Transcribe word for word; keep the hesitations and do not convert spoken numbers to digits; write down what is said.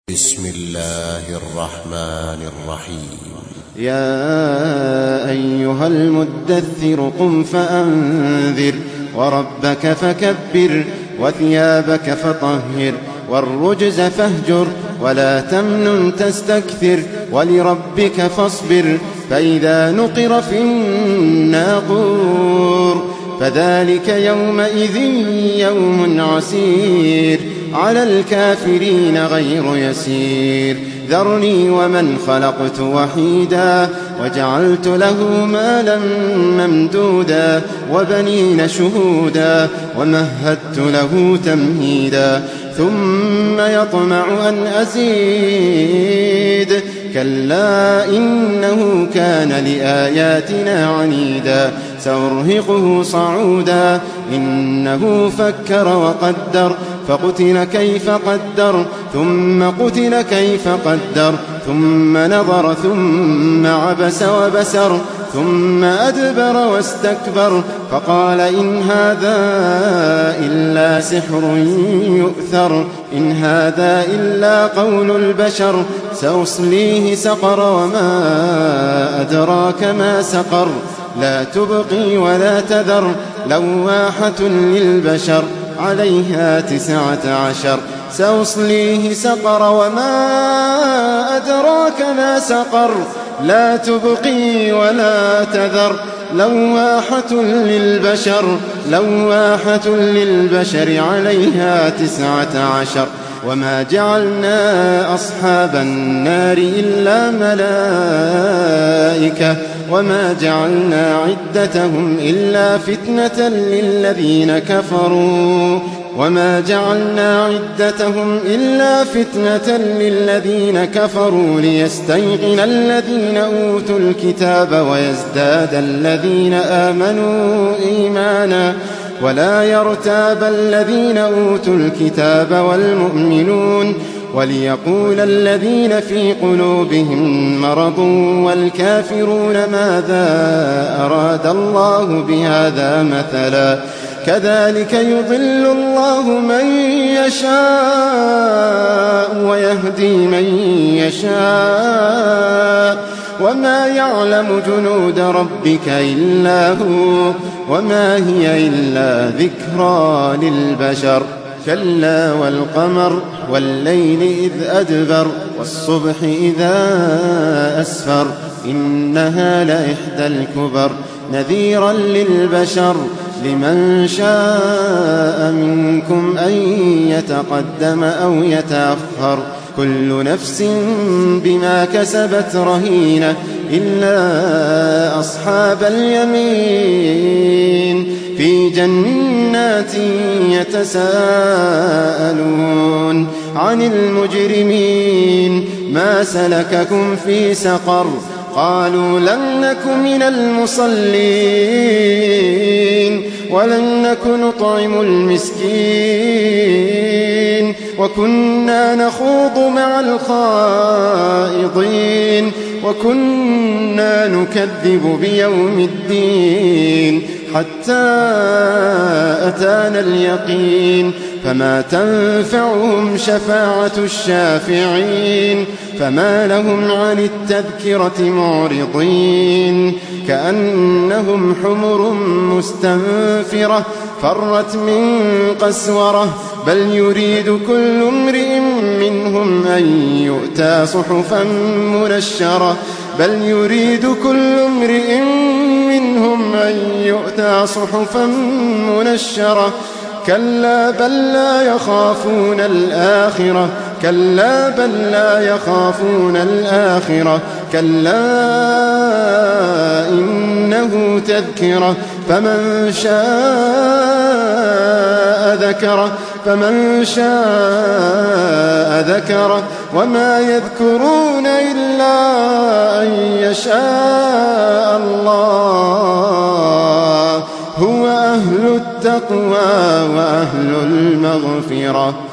بسم الله الرحمن الرحيم. يا أيها المدثر قم فأنذر وربك فكبر وثيابك فطهر والرجز فاهجر ولا تمنن تستكثر ولربك فاصبر فإذا نقر في الناقور فذلك يومئذ يوم عسير على الكافرين غير يسير ذرني ومن خلقت وحيدا وجعلت له مالا ممدودا وبنين شهودا ومهدت له تمهيدا ثم يطمع أن أزيد كلا إنه كان لآياتنا عنيدا سأرهقه صعودا إنه فكر وقدر فقتل كيف قدر ثم قتل كيف قدر ثم نظر ثم عبس وبسر ثم أدبر واستكبر فقال إن هذا إلا سحر يؤثر إن هذا إلا قول البشر سأصليه سقر وما أدراك ما سقر لا تبقي ولا تذر لواحة للبشر عليها تسعة عشر سأصليه سقر وما أدراك ما سقر لا تبقي ولا تذر لواحة للبشر لواحة للبشر عليها تسعة عشر وما جعلنا أصحاب النار إلا ملائكة وما جعلنا عدتهم إلا فتنة للذين كفروا وما جعلنا عدتهم إلا فتنة للذين كفروا ليستيقن الذين أوتوا الكتاب ويزداد الذين آمنوا إيمانا ولا يرتاب الذين أوتوا الكتاب والمؤمنون وليقول الذين في قلوبهم مرض والكافرون ماذا أراد الله بهذا مثلا كذلك يضل الله من يشاء ويهدي من يشاء وما يعلم جنود ربك إلا هو وما هي إلا ذكرى للبشر كلا والقمر والليل إذ أدبر والصبح إذا أسفر إنها لإحدى الكبر نذيرا للبشر لمن شاء منكم أن يتقدم أو يتأخر كل نفس بما كسبت رهينة إلا أصحاب اليمين في جنات يتساءلون عن المجرمين ما سلككم في سقر قالوا لم نك من المصلين ولم نك نطعم المسكين وكنا نخوض مع الخائضين وكنا نكذب بيوم الدين حتى أتانا اليقين فما تنفعهم شفاعة الشافعين فما لهم عن التذكرة معرضين كأنهم حمر مستنفرة فرت من قسورة بل يريد كل امرئ منهم أن يؤتى صحفا منشرة بل يريد كل امرئ منهم أن يؤتى صحفا منشرة كلا بل لا يخافون الآخرة كلا بل لا يخافون الآخرة كلا إنه تذكرة فمن شاء ذكره فمن شاء ذكره وما يذكرون إلا أن يشاء الله هو أهل التقوى وأهل المغفرة.